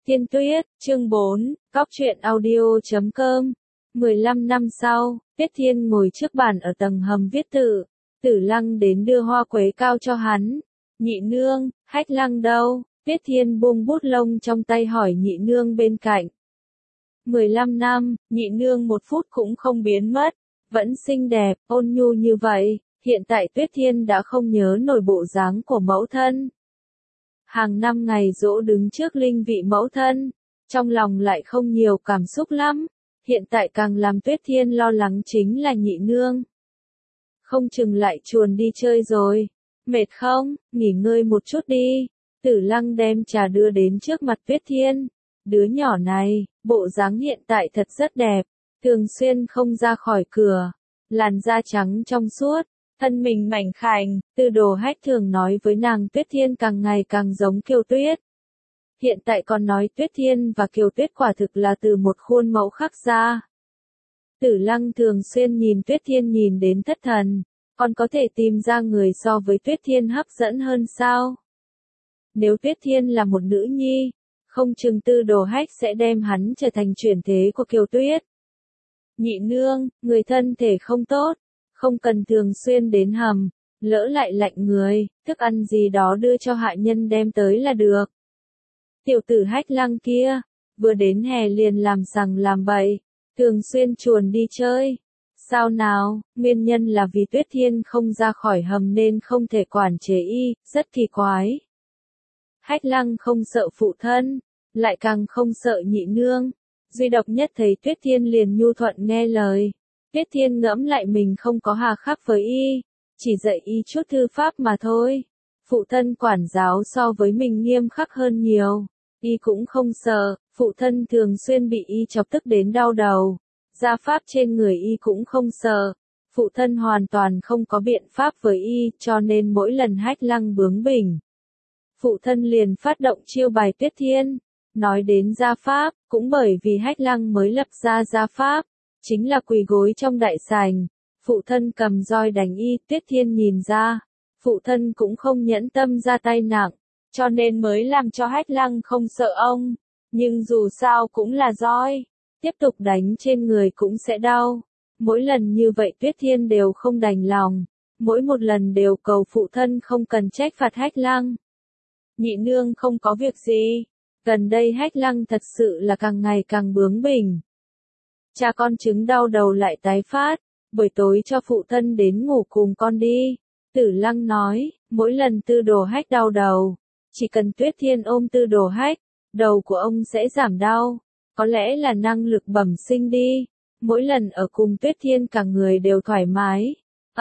Tiên Tuyết, chương 4, Cóc truyện audio.com. 15 năm sau, Tuyết Thiên ngồi trước bàn ở tầng hầm viết tự. Tử Lăng đến đưa hoa quế cao cho hắn. Nhị nương, Hách Lăng đâu? Tuyết Thiên buông bút lông trong tay hỏi nhị nương bên cạnh. 15 năm, nhị nương một phút cũng không biến mất. Vẫn xinh đẹp, ôn nhu như vậy. Hiện tại Tuyết Thiên đã không nhớ nổi bộ dáng của mẫu thân. Hàng năm ngày giỗ đứng trước linh vị mẫu thân, trong lòng lại không nhiều cảm xúc lắm. Hiện tại càng làm Tuyết Thiên lo lắng chính là nhị nương. Không chừng lại chuồn đi chơi rồi. Mệt không? Nghỉ ngơi một chút đi. Tử Lăng đem trà đưa đến trước mặt Tuyết Thiên. Đứa nhỏ này, bộ dáng hiện tại thật rất đẹp. Thường xuyên không ra khỏi cửa. Làn da trắng trong suốt. Thân mình mảnh khảnh, Tư Đồ Hách thường nói với nàng Tuyết Thiên càng ngày càng giống Kiều Tuyết. Hiện tại còn nói Tuyết Thiên và Kiều Tuyết quả thực là từ một khuôn mẫu khác ra. Tử Lăng thường xuyên nhìn Tuyết Thiên nhìn đến thất thần, còn có thể tìm ra người so với Tuyết Thiên hấp dẫn hơn sao? Nếu Tuyết Thiên là một nữ nhi, không chừng Tư Đồ Hách sẽ đem hắn trở thành chuyển thế của Kiều Tuyết. Nhị nương, người thân thể không tốt. Không cần thường xuyên đến hầm, lỡ lại lạnh người, thức ăn gì đó đưa cho hạ nhân đem tới là được. Tiểu tử Hách Lăng kia, vừa đến hè liền làm sằng làm bậy, thường xuyên chuồn đi chơi. Sao nào, nguyên nhân là vì Tuyết Thiên không ra khỏi hầm nên không thể quản chế y, rất kỳ quái. Hách Lăng không sợ phụ thân, lại càng không sợ nhị nương, duy độc nhất thấy Tuyết Thiên liền nhu thuận nghe lời. Tuyết Thiên ngẫm lại mình không có hà khắc với y, chỉ dạy y chút thư pháp mà thôi. Phụ thân quản giáo so với mình nghiêm khắc hơn nhiều, y cũng không sợ, phụ thân thường xuyên bị y chọc tức đến đau đầu. Gia pháp trên người y cũng không sợ, phụ thân hoàn toàn không có biện pháp với y, cho nên mỗi lần Hách Lăng bướng bỉnh, phụ thân liền phát động chiêu bài Tuyết Thiên. Nói đến gia pháp, cũng bởi vì Hách Lăng mới lập ra gia pháp. Chính là quỳ gối trong đại sảnh, phụ thân cầm roi đánh y, Tuyết Thiên nhìn ra, phụ thân cũng không nhẫn tâm ra tay nặng, cho nên mới làm cho Hách Lăng không sợ ông, nhưng dù sao cũng là roi, tiếp tục đánh trên người cũng sẽ đau. Mỗi lần như vậy Tuyết Thiên đều không đành lòng, mỗi một lần đều cầu phụ thân không cần trách phạt Hách Lăng. Nhị nương không có việc gì, gần đây Hách Lăng thật sự là càng ngày càng bướng bỉnh. Cha con chứng đau đầu lại tái phát, buổi tối cho phụ thân đến ngủ cùng con đi. Tử Lăng nói, mỗi lần Tư Đồ Hách đau đầu, chỉ cần Tuyết Thiên ôm Tư Đồ Hách, đầu của ông sẽ giảm đau. Có lẽ là năng lực bẩm sinh đi, mỗi lần ở cùng Tuyết Thiên cả người đều thoải mái.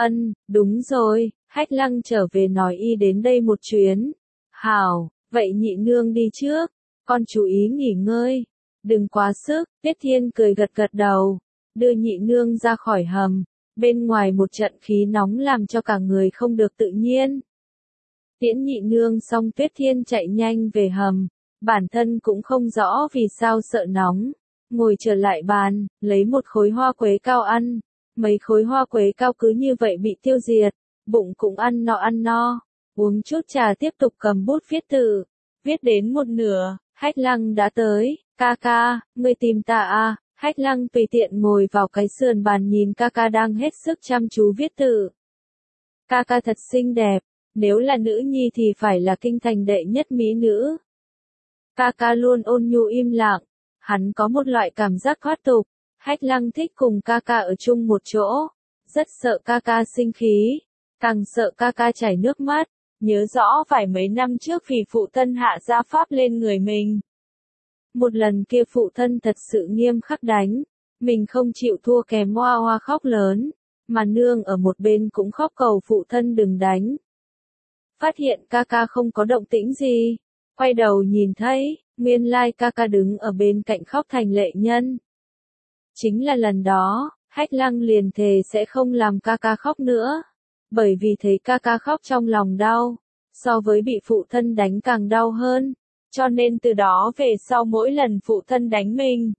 Đúng rồi, Hách Lăng trở về nói y đến đây một chuyến. Hảo, vậy nhị nương đi trước, con chú ý nghỉ ngơi. Đừng quá sức, Tuyết Thiên cười gật gật đầu, đưa nhị nương ra khỏi hầm, bên ngoài một trận khí nóng làm cho cả người không được tự nhiên. Tiễn nhị nương xong Tuyết Thiên chạy nhanh về hầm, bản thân cũng không rõ vì sao sợ nóng, ngồi trở lại bàn, lấy một khối hoa quế cao ăn, mấy khối hoa quế cao cứ như vậy bị tiêu diệt, bụng cũng ăn no, uống chút trà tiếp tục cầm bút viết tự, viết đến một nửa, Hách Lăng đã tới. Ca ca, ngươi tìm ta à? Hách Lăng tùy tiện ngồi vào cái sườn bàn nhìn ca ca đang hết sức chăm chú viết tự. Ca ca thật xinh đẹp, nếu là nữ nhi thì phải là kinh thành đệ nhất mỹ nữ. Ca ca luôn ôn nhu im lặng, hắn có một loại cảm giác thoát tục. Hách Lăng thích cùng ca ca ở chung một chỗ, rất sợ ca ca sinh khí, càng sợ ca ca chảy nước mắt, nhớ rõ phải mấy năm trước vì phụ thân hạ gia pháp lên người mình. Một lần kia phụ thân thật sự nghiêm khắc đánh, mình không chịu thua kèm hoa hoa khóc lớn, mà nương ở một bên cũng khóc cầu phụ thân đừng đánh. Phát hiện ca ca không có động tĩnh gì, quay đầu nhìn thấy, nguyên lai ca ca đứng ở bên cạnh khóc thành lệ nhân. Chính là lần đó, Hách Lăng liền thề sẽ không làm ca ca khóc nữa, bởi vì thấy ca ca khóc trong lòng đau, so với bị phụ thân đánh càng đau hơn. Cho nên từ đó về sau mỗi lần phụ thân đánh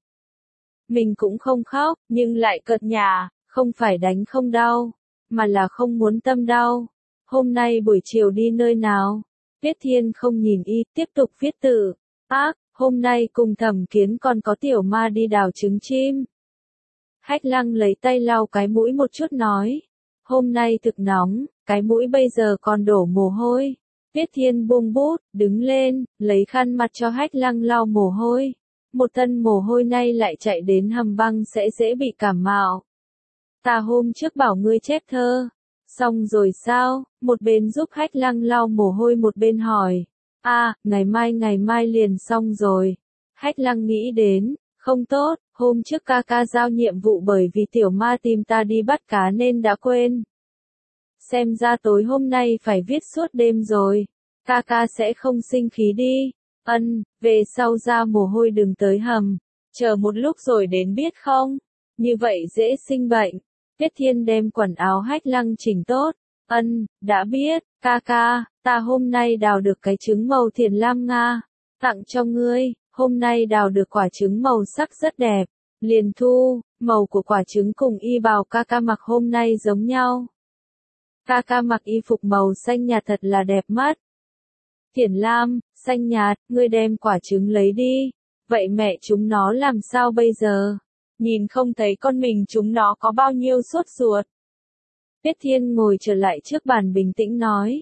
mình cũng không khóc, nhưng lại cợt nhả, không phải đánh không đau, mà là không muốn tâm đau. Hôm nay buổi chiều đi nơi nào? Tuyết Thiên không nhìn y, tiếp tục viết tự. hôm nay cùng Thẩm Kiến còn có tiểu ma đi đào trứng chim. Hách Lăng lấy tay lau cái mũi một chút nói, hôm nay thực nóng, cái mũi bây giờ còn đổ mồ hôi. Tiết Thiên buông bút, đứng lên, lấy khăn mặt cho Hách Lăng lau mồ hôi. Một thân mồ hôi nay lại chạy đến hầm băng sẽ dễ bị cảm mạo. Ta hôm trước bảo ngươi chép thơ. Xong rồi sao? Một bên giúp Hách Lăng lau mồ hôi một bên hỏi. Ngày mai liền xong rồi. Hách Lăng nghĩ đến, không tốt, hôm trước ca ca giao nhiệm vụ bởi vì tiểu ma tìm ta đi bắt cá nên đã quên. Xem ra tối hôm nay phải viết suốt đêm rồi. Ca ca sẽ không sinh khí đi. Về sau ra mồ hôi đừng tới hầm. Chờ một lúc rồi đến biết không? Như vậy dễ sinh bệnh. Tiết Thiên đem quần áo Hách Lăng chỉnh tốt. Đã biết, ca ca, ta hôm nay đào được cái trứng màu thiền lam Nga. Tặng cho ngươi, hôm nay đào được quả trứng màu sắc rất đẹp. Liền thu, màu của quả trứng cùng y bào ca ca mặc hôm nay giống nhau. Ca ca mặc y phục màu xanh nhạt thật là đẹp mắt. Thiền lam, xanh nhạt, ngươi đem quả trứng lấy đi. Vậy mẹ chúng nó làm sao bây giờ? Nhìn không thấy con mình chúng nó có bao nhiêu sốt ruột. Tiết Thiên ngồi trở lại trước bàn bình tĩnh nói.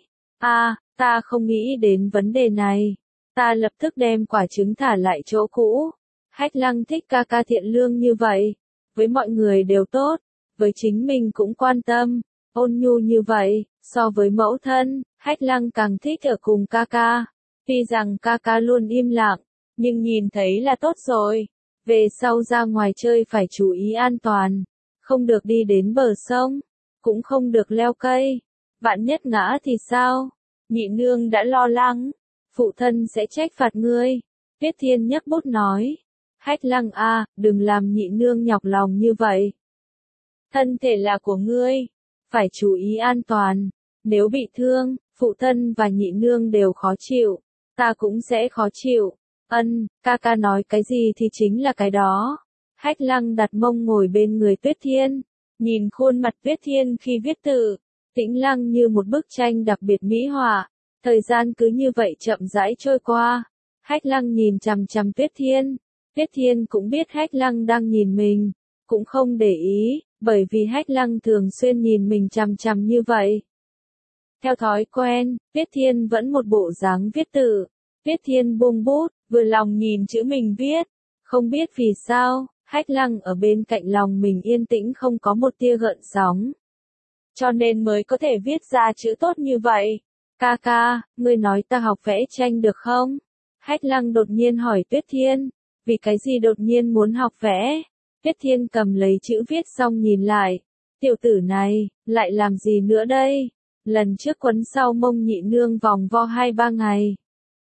Ta không nghĩ đến vấn đề này. Ta lập tức đem quả trứng thả lại chỗ cũ. Hách Lăng thích ca ca thiện lương như vậy. Với mọi người đều tốt. Với chính mình cũng quan tâm. Ôn nhu như vậy. So với mẫu thân, Hách Lăng càng thích ở cùng ca ca. Tuy rằng ca ca luôn im lặng. Nhưng nhìn thấy là tốt rồi. Về sau ra ngoài chơi phải chú ý an toàn. Không được đi đến bờ sông. Cũng không được leo cây. Vạn nhất ngã thì sao? Nhị nương đã lo lắng. Phụ thân sẽ trách phạt ngươi. Tiết Thiên nhấc bút nói. Hách Lăng đừng làm nhị nương nhọc lòng như vậy. Thân thể là của ngươi. Phải chú ý an toàn. Nếu bị thương, phụ thân và nhị nương đều khó chịu. Ta cũng sẽ khó chịu. Ca ca nói cái gì thì chính là cái đó. Hách Lăng đặt mông ngồi bên người Tuyết Thiên. Nhìn khuôn mặt Tuyết Thiên khi viết tự. Tĩnh lặng như một bức tranh đặc biệt mỹ họa. Thời gian cứ như vậy chậm rãi trôi qua. Hách Lăng nhìn chằm chằm Tuyết Thiên. Tuyết Thiên cũng biết Hách Lăng đang nhìn mình. Cũng không để ý, bởi vì Hách Lăng thường xuyên nhìn mình chằm chằm như vậy. Theo thói quen, Tuyết Thiên vẫn một bộ dáng viết tự. Tuyết Thiên buông bút, vừa lòng nhìn chữ mình viết. Không biết vì sao, Hách Lăng ở bên cạnh lòng mình yên tĩnh không có một tia gợn sóng. Cho nên mới có thể viết ra chữ tốt như vậy. Ca ca, ngươi nói ta học vẽ tranh được không? Hách Lăng đột nhiên hỏi Tuyết Thiên. Vì cái gì đột nhiên muốn học vẽ? Tuyết Thiên cầm lấy chữ viết xong nhìn lại. Tiểu tử này, lại làm gì nữa đây? Lần trước quấn sau mông nhị nương vòng vo 2-3 ngày.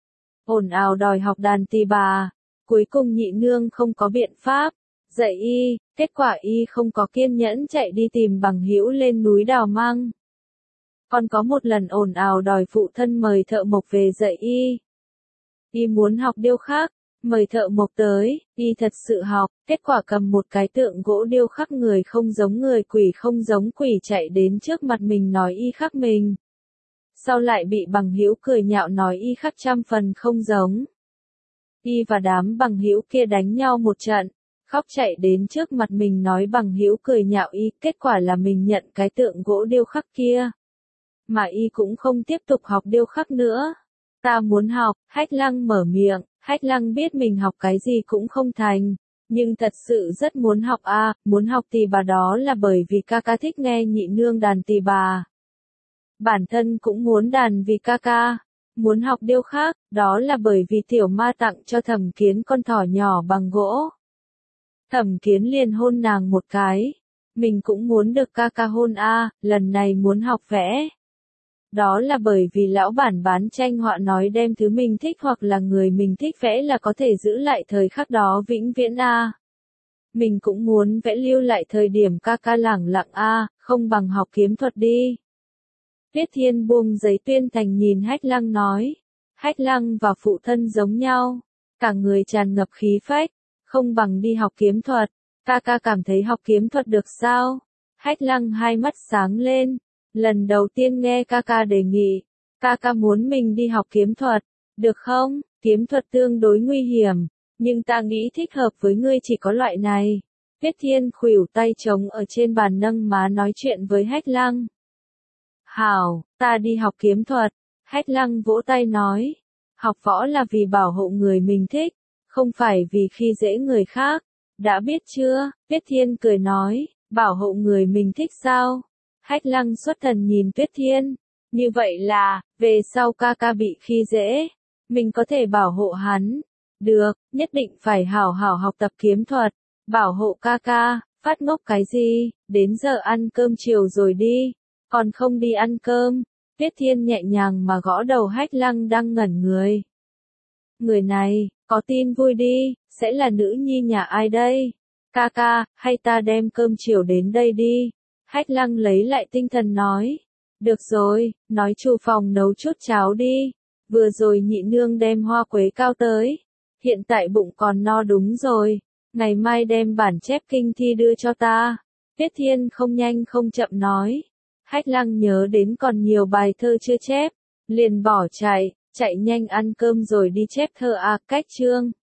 Ồn ào đòi học đàn tỳ bà. Cuối cùng nhị nương không có biện pháp. Dạy y, kết quả y không có kiên nhẫn chạy đi tìm bằng hữu lên núi đào măng. Còn có một lần ồn ào đòi phụ thân mời thợ mộc về dạy y. Y muốn học điêu khắc, mời thợ mộc tới, y thật sự học, kết quả cầm một cái tượng gỗ điêu khắc người không giống người quỷ không giống quỷ chạy đến trước mặt mình nói y khắc mình. Sau lại bị bằng hữu cười nhạo nói y khắc 100% không giống. Y và đám bằng hữu kia đánh nhau một trận, khóc chạy đến trước mặt mình nói bằng hữu cười nhạo y, kết quả là mình nhận cái tượng gỗ điêu khắc kia. Mà y cũng không tiếp tục học điêu khắc nữa. Ta muốn học, Hách Lăng mở miệng, Hách Lăng biết mình học cái gì cũng không thành. Nhưng thật sự rất muốn học muốn học tỳ bà đó là bởi vì ca ca thích nghe nhị nương đàn tỳ bà. Bản thân cũng muốn đàn vì ca ca. Muốn học điêu khắc, đó là bởi vì tiểu ma tặng cho Thẩm Kiến con thỏ nhỏ bằng gỗ. Thẩm Kiến liền hôn nàng một cái. Mình cũng muốn được ca ca hôn lần này muốn học vẽ. Đó là bởi vì lão bản bán tranh họa nói đem thứ mình thích hoặc là người mình thích vẽ là có thể giữ lại thời khắc đó vĩnh viễn Mình cũng muốn vẽ lưu lại thời điểm ca ca lẳng lặng không bằng học kiếm thuật đi. Tiết Thiên buông giấy tuyên thành nhìn Hách Lăng nói. Hách Lăng và phụ thân giống nhau. Cả người tràn ngập khí phách. Không bằng đi học kiếm thuật. Ca ca cảm thấy học kiếm thuật được sao? Hách Lăng hai mắt sáng lên. Lần đầu tiên nghe ca ca đề nghị. Ca ca muốn mình đi học kiếm thuật. Được không? Kiếm thuật tương đối nguy hiểm, nhưng ta nghĩ thích hợp với ngươi chỉ có loại này. Tiết Thiên khuỷu tay trống ở trên bàn nâng má nói chuyện với Hách Lăng. Hảo, ta đi học kiếm thuật. Hách Lăng vỗ tay nói. Học võ là vì bảo hộ người mình thích, không phải vì khi dễ người khác. Đã biết chưa? Tiết Thiên cười nói. Bảo hộ người mình thích sao? Hách Lăng xuất thần nhìn Tuyết Thiên. Như vậy là, về sau ca ca bị khi dễ, mình có thể bảo hộ hắn. Được, nhất định phải hảo hảo học tập kiếm thuật. Bảo hộ ca ca, phát ngốc cái gì, đến giờ ăn cơm chiều rồi đi. Còn không đi ăn cơm. Tuyết Thiên nhẹ nhàng mà gõ đầu Hách Lăng đang ngẩn người. Người này, có tin vui đi, sẽ là nữ nhi nhà ai đây? Ca ca, hay ta đem cơm chiều đến đây đi. Hách Lăng lấy lại tinh thần nói. Được rồi, nói chủ phòng nấu chút cháo đi. Vừa rồi nhị nương đem hoa quế cao tới. Hiện tại bụng còn no đúng rồi. Ngày mai đem bản chép kinh thi đưa cho ta. Tiết Thiên không nhanh không chậm nói. Hách Lăng nhớ đến còn nhiều bài thơ chưa chép. Liền bỏ chạy nhanh ăn cơm rồi đi chép thơ cách chương.